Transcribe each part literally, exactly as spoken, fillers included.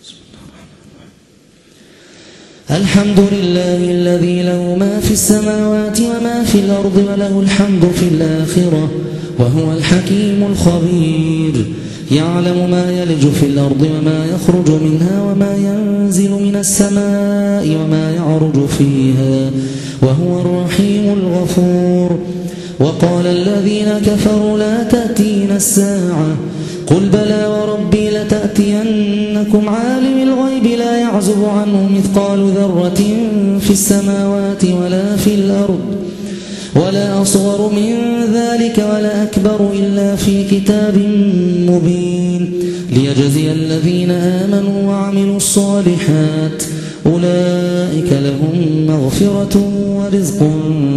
الحمد لله الذي له ما في السماوات وما في الأرض وله الحمد في الآخرة وهو الحكيم الخبير. يعلم ما يلج في الأرض وما يخرج منها وما ينزل من السماء وما يعرج فيها وهو الرحيم الغفور. وقال الذين كفروا لا تأتينا الساعة قل بلى وربي لتأتينكم عالم الغيب لا يعزب عنه مثقال ذرة في السماوات ولا في الأرض ولا أصغر من ذلك ولا أكبر إلا في كتاب مبين ليجزي الذين آمنوا وعملوا الصالحات أولئك لهم مغفرة ورزق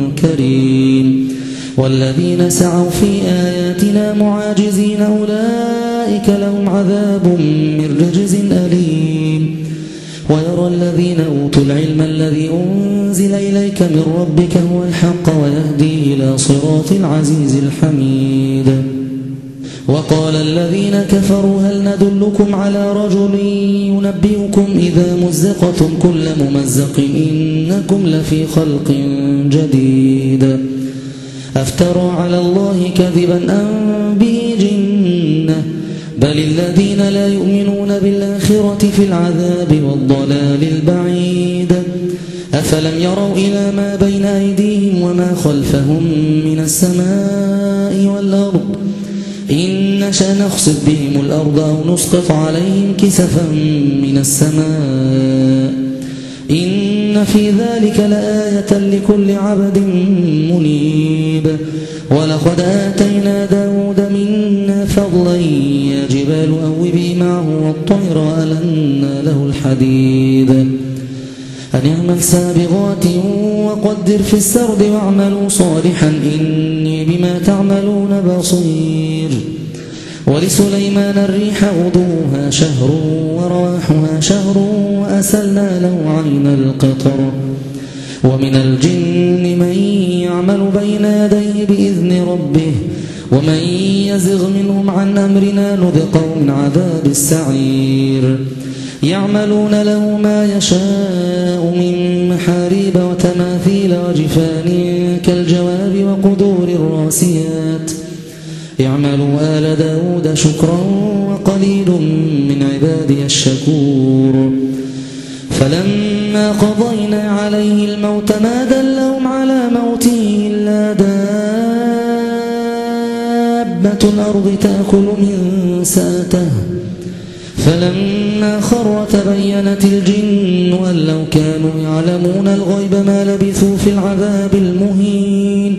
كريم. والذين سعوا في آياتنا معاجزين أولئك لهم عذاب من رجز أليم. ويرى الذين أوتوا العلم الذي أنزل إليك من ربك هو الحق ويهدي إلى صراط العزيز الحميد. وقال الذين كفروا هل ندلكم على رجل ينبئكم إذا مزقتم كل ممزق إنكم لفي خلق جديد أفترى على الله كذبا أم به جنة بل الذين لا يؤمنون بالآخرة في العذاب والضلال البعيد. أفلم يروا إلى ما بين أيديهم وما خلفهم من السماء والأرض إن نشأ نخسف بهم الأرض أو نسقط عليهم كسفا من السماء إن في ذلك لآية لكل عبد منيب. ولقد آتينا داود منا فضلا يا جبال أوبي معه والطير وألنا له الحديد أن اعمل سابغات وقدر في السرد واعملوا صالحا إني بما تعملون بصير. ولسليمان الريح غدوها شهر ورواحها شهر وأسلنا له عين القطر. ومن الجن من يعمل بين يديه بإذن ربه ومن يزغ منهم عن أمرنا نذقه من عذاب السعير. يعملون له ما يشاء من محاريب وتماثيل وجفان كالجواب وقدور الراسيات اعملوا آل داود شكرا وقليل من عبادي الشكور. فلما قضينا عليه الموت ما دلهم على موته إلا دابة الأرض تأكل من سأته فلما خر تبينت الجن أن لو كانوا يعلمون الغيب ما لبثوا في العذاب المهين.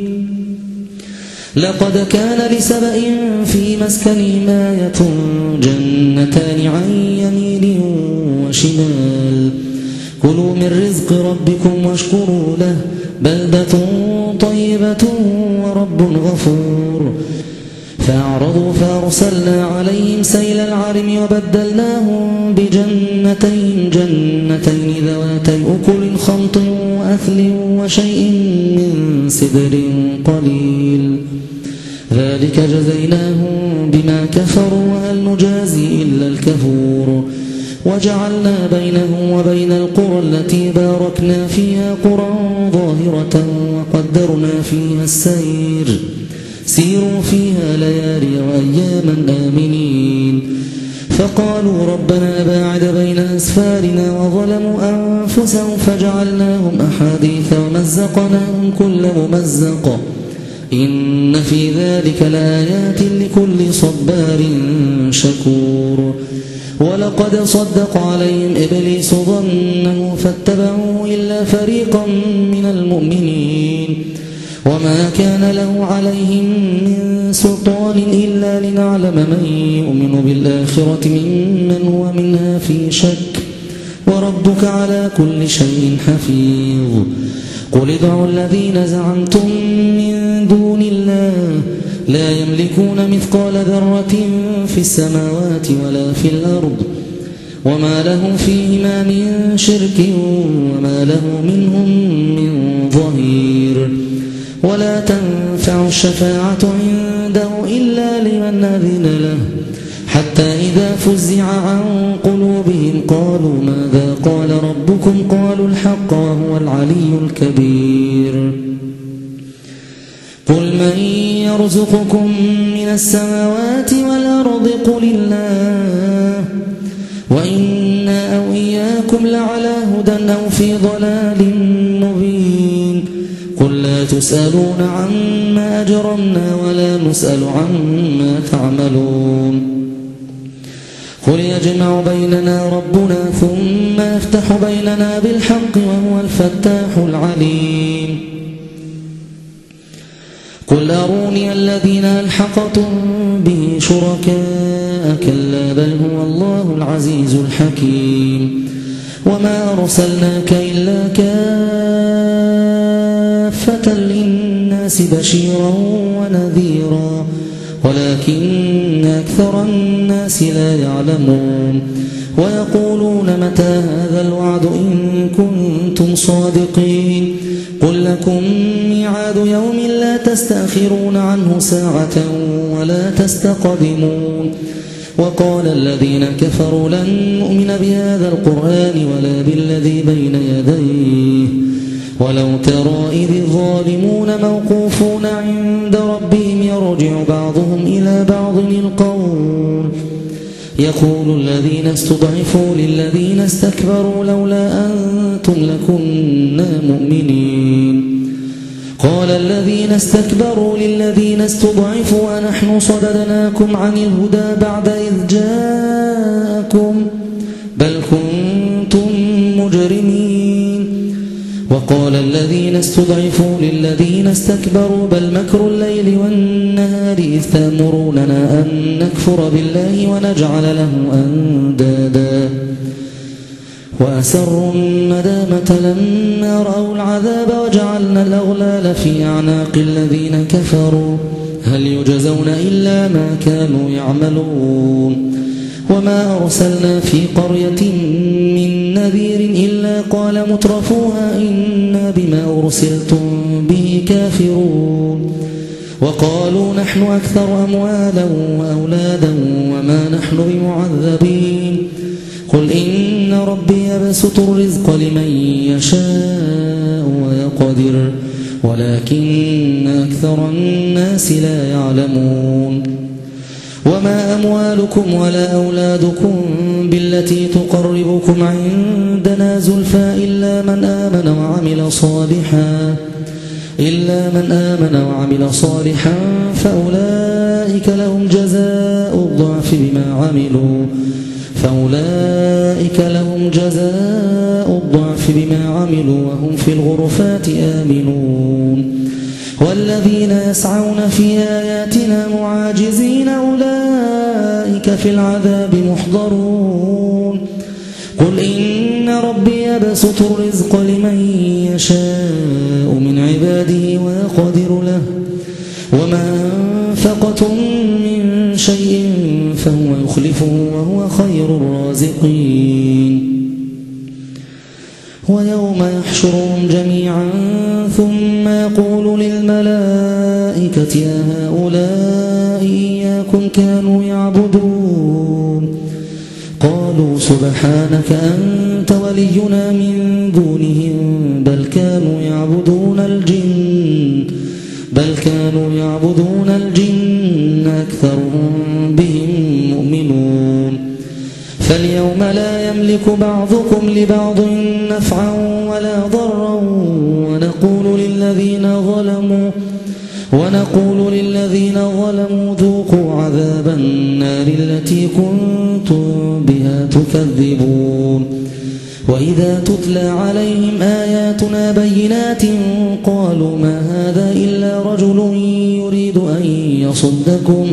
لقد كان لسبأ في مسكنهم آية جنتان عن يمين وشمال كلوا من رزق ربكم واشكروا له بلدة طيبة ورب غفور. فأعرضوا فأرسلنا عليهم سيل العرم وبدلناهم بجنتين جنتين ذواتي أكل خمط وأثل وشيء من سدر قليل ذلك جزيناهم بما كفروا وهل نجازي إلا الكفور. وجعلنا بينهم وبين القرى التي باركنا فيها قرى ظاهرة وقدرنا فيها السير سيروا فيها ليالي وأياما آمنين. فقالوا ربنا باعد بين أسفارنا وظلموا أنفسهم فجعلناهم أحاديث ومزقناهم كل ممزق إن في ذلك لآيات لكل صبار شكور. ولقد صدق عليهم إبليس ظنه فاتبعوا إلا فريقا من المؤمنين وما كان له عليهم من سلطان إلا لنعلم من يؤمن بالآخرة ممن هو منها في شك وربك على كل شيء حفيظ. قل ادعوا الذين زعمتم من دون الله لا يملكون مثقال ذرة في السماوات ولا في الأرض وما لهم فيهما من شرك وما له منهم من ظهير. ولا تنفع الشفاعة عنده إلا لمن أذن له حتى إذا فزع عن قلوبهم قالوا ماذا قال ربكم قالوا الحق وهو العلي الكبير قل من يرزقكم من السماوات والأرض قل الله وإنا أو إياكم لعلى هدى أو في ضلال مبين قل لا تسألون عما أجرمنا ولا نسأل عما تعملون قل يجمع بيننا ربنا ثم يفتح بيننا بالحق وهو الفتاح العليم قل أروني الذين ألحقتم به شركاء كلا بل هو الله العزيز الحكيم وما أرسلناك إلا كافة للناس بشيرا ونذيرا ولكن أكثر الناس لا يعلمون ويقولون متى هذا الوعد إن كنتم صادقين قل لكم ميعاد يوم لا تستأخرون عنه ساعة ولا تستقدمون وقال الذين كفروا لن نؤمن بهذا القرآن ولا بالذي بين يديه ولو ترى إذ الظالمون موقوفون عند ربهم يرجع بعضهم إلى بعض القول يقول الذين استضعفوا للذين استكبروا لولا أنتم لكنا مؤمنين قال الذين استكبروا للذين استضعفوا ونحن صددناكم عن الهدى بعد إذ جاءكم بل كنتم مجرمين وقال الذين استضعفوا للذين استكبروا بل مكر الليل والنهار إذ تأمروننا أن نكفر بالله ونجعل له أندادا وأسروا الندامة لما رأوا العذاب وجعلنا الأغلال في أعناق الذين كفروا هل يجزون إلا ما كانوا يعملون وما أرسلنا في قرية من نذير إلا قال مترفوها إنا بما أرسلتم به كافرون وقالوا نحن أكثر أموالا وأولادا وما نحن بمعذبين قل إن ربي يبسط الرزق لمن يشاء ويقدر ولكن أكثر الناس لا يعلمون وما أموالكم ولا أولادكم بالتي تقربكم عندنا زلفى إلا من آمن وعمل صالحا إلا من آمن وعمل صالحا فأولئك لهم جزاء الضعف بما عملوا فأولئك لهم جزاء الضعف بما عملوا وهم في الغرفات آمنون والذين يسعون في آياتنا معاجزين أولئك في العذاب محضرون قل إن ربي يبسط الرزق لمن يشاء من عباده ويقدر له وما أنفقتم من شيء فهو يخلفه وهو خير الرازقين ويوم يحشرهم جميعا ثم يقول للملائكة يا هؤلاء إياكم كانوا يعبدون قالوا سبحانك أنت ولينا من دونهم بل كانوا يعبدون الجن بل كانوا يعبدون الجن أكثرهم بهم مؤمنون فاليوم لا يملك بعضكم لبعض نفعا ولا ضرا ونقول للذين ظلموا ونقول للذين ظلموا ذوقوا عذاب النار التي كنتم بها تكذبون وإذا تتلى عليهم آياتنا بينات قالوا ما هذا إلا رجل يريد أن يصدكم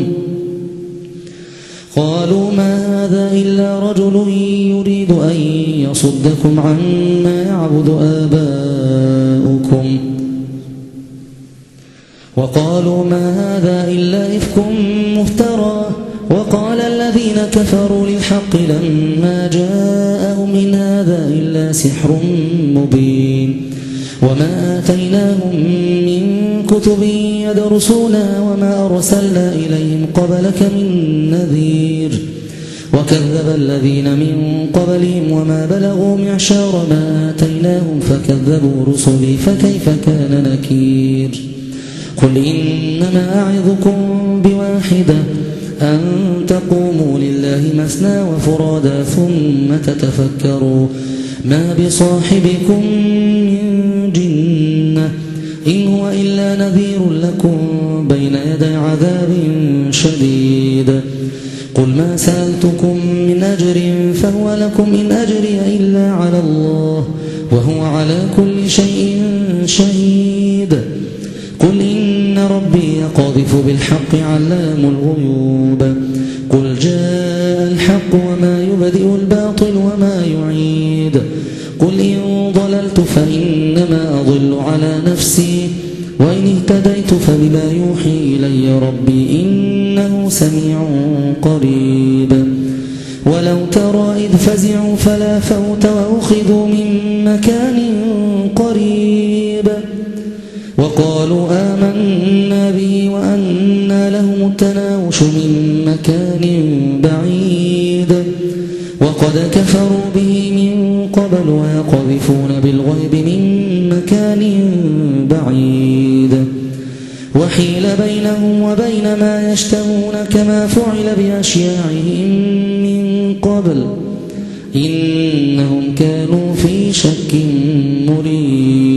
قالوا ما هذا إلا رجل يريد أن يصدكم عما يعبد آباؤكم وقالوا ما هذا إلا إفك مفترى وقال الذين كفروا للحق لما جاءهم إن هذا إلا سحر مبين وما آتيناهم من كتب يدرسونها وما أرسلنا إليهم قبلك من نذير وكذب الذين من قبلهم وما بلغوا معشار ما آتيناهم فكذبوا رسلي فكيف كان نكير قل إنما أعظكم بواحدة أن تقوموا لله مثنى وفرادا ثم تتفكروا ما بصاحبكم من جنة إن هو إلا نذير لكم بين يدي عذاب شديد قل ما سألتكم من أجر فهو لكم إن أجري إلا على الله وهو على كل شيء شهيد قل إن ربي يقذف بالحق علام الغيوب قل جاء الحق وما يبدئ الباطل وما يعيد قل إن ضللت فإنما أضل على نفسي وإن اهتديت فبما يوحي إلي ربي إنه سميع قريب ولو ترى إذ فزعوا فلا فوت وأخذوا من مكان قريب وقالوا آمنا به وأنى لهم التناوش من مكان بعيد وقد كفروا به من قبل ويقذفون بالغيب من مكان بعيد وحيل بينهم وبين ما يشتهون كما فعل بأشياعهم من قبل إنهم كانوا في شك مريب